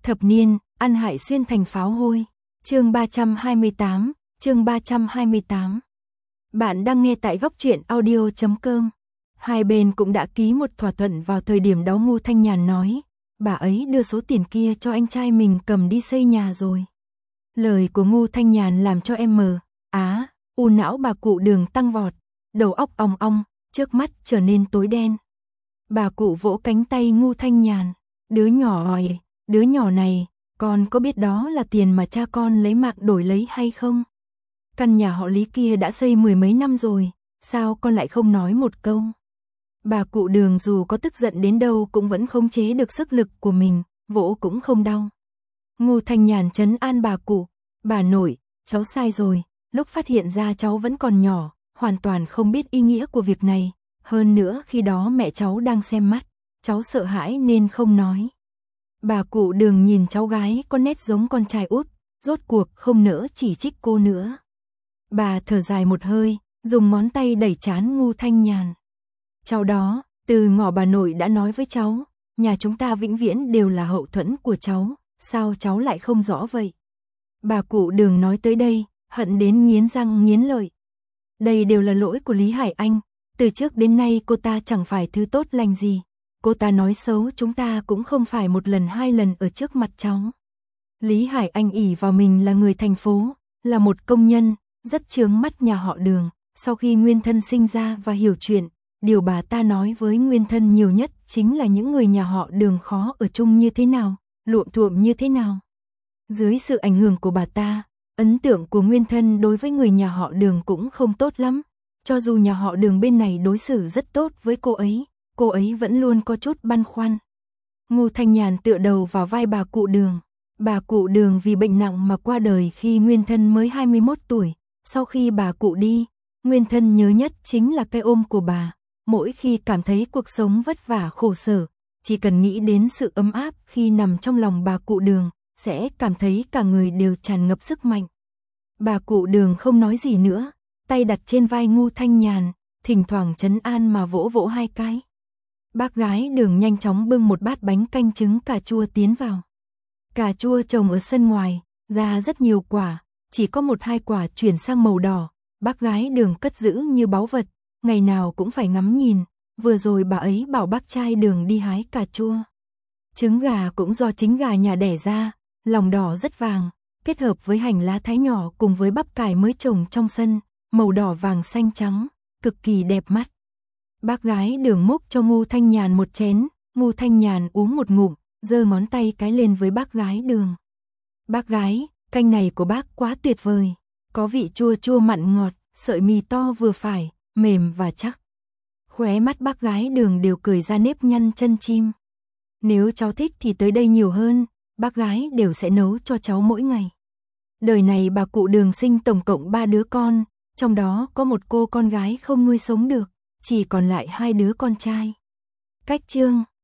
Thập niên, ăn hại xuyên thành pháo hôi. Chương 328, chương 328. Bạn đang nghe tại góc truyện audio.com. Hai bên cũng đã ký một thỏa thuận vào thời điểm đó. Ngô Thanh Nhàn nói, bà ấy đưa số tiền kia cho anh trai mình cầm đi xây nhà rồi. Lời của Ngô Thanh Nhàn làm cho em u não bà cụ Đường tăng vọt, đầu óc ong ong, trước mắt trở nên tối đen. Bà cụ vỗ cánh tay Ngô Thanh Nhàn, đứa nhỏ này, con có biết đó là tiền mà cha con lấy mạng đổi lấy hay không? Căn nhà họ Lý kia đã xây mười mấy năm rồi, sao con lại không nói một câu? Bà cụ Đường dù có tức giận đến đâu cũng vẫn khống chế được sức lực của mình, vỗ cũng không đau. Ngô Thanh Nhàn trấn an bà cụ, bà nội, cháu sai rồi, lúc phát hiện ra cháu vẫn còn nhỏ, hoàn toàn không biết ý nghĩa của việc này, hơn nữa khi đó mẹ cháu đang xem mắt, cháu sợ hãi nên không nói. Bà cụ Đường nhìn cháu gái có nét giống con trai út, rốt cuộc không nỡ chỉ trích cô nữa. Bà thở dài một hơi, dùng ngón tay đẩy trán Ngô Thanh Nhàn. Cháu đó, từ ngỏ bà nội đã nói với cháu, nhà chúng ta vĩnh viễn đều là hậu thuẫn của cháu, sao cháu lại không rõ vậy? Bà cụ Đường nói tới đây, hận đến nghiến răng nghiến lợi. Đây đều là lỗi của Lý Hải Anh, từ trước đến nay cô ta chẳng phải thứ tốt lành gì. Cô ta nói xấu chúng ta cũng không phải một lần hai lần ở trước mặt cháu. Lý Hải Anh ỷ vào mình là người thành phố, là một công nhân, rất chướng mắt nhà họ Đường. Sau khi Nguyên Thân sinh ra và hiểu chuyện, điều bà ta nói với Nguyên Thân nhiều nhất chính là những người nhà họ Đường khó ở chung như thế nào, luộm thuộm như thế nào. Dưới sự ảnh hưởng của bà ta, ấn tượng của Nguyên Thân đối với người nhà họ Đường cũng không tốt lắm. Cho dù nhà họ Đường bên này đối xử rất tốt với cô ấy vẫn luôn có chút băn khoăn. Ngô Thanh Nhàn tựa đầu vào vai bà cụ Đường. Bà cụ Đường vì bệnh nặng mà qua đời khi Nguyên Thân mới 21 tuổi. Sau khi bà cụ đi, Nguyên Thân nhớ nhất chính là cái ôm của bà. Mỗi khi cảm thấy cuộc sống vất vả khổ sở, chỉ cần nghĩ đến sự ấm áp khi nằm trong lòng bà cụ Đường, sẽ cảm thấy cả người đều tràn ngập sức mạnh. Bà cụ Đường không nói gì nữa, tay đặt trên vai Ngô Thanh Nhàn, thỉnh thoảng trấn an mà vỗ vỗ hai cái. Bác gái Đường nhanh chóng bưng một bát bánh canh trứng cà chua tiến vào. Cà chua trồng ở sân ngoài, ra rất nhiều quả, chỉ có một hai quả chuyển sang màu đỏ. Bác gái Đường cất giữ như báu vật, ngày nào cũng phải ngắm nhìn. Vừa rồi bà ấy bảo bác trai Đường đi hái cà chua. Trứng gà cũng do chính gà nhà đẻ ra, lòng đỏ rất vàng, kết hợp với hành lá thái nhỏ cùng với bắp cải mới trồng trong sân, màu đỏ vàng xanh trắng, cực kỳ đẹp mắt. Bác gái Đường múc cho Ngô Thanh Nhàn một chén, Ngô Thanh Nhàn uống một ngụm, giơ ngón tay cái lên với bác gái Đường. Bác gái, canh này của bác quá tuyệt vời, có vị chua chua mặn ngọt, sợi mì to vừa phải, mềm và chắc. Khóe mắt bác gái Đường đều cười ra nếp nhăn chân chim. Nếu cháu thích thì tới đây nhiều hơn, bác gái đều sẽ nấu cho cháu mỗi ngày. Đời này bà cụ Đường sinh tổng cộng 3 đứa con, trong đó có một cô con gái không nuôi sống được, chỉ còn lại 2 đứa con trai. Cách chương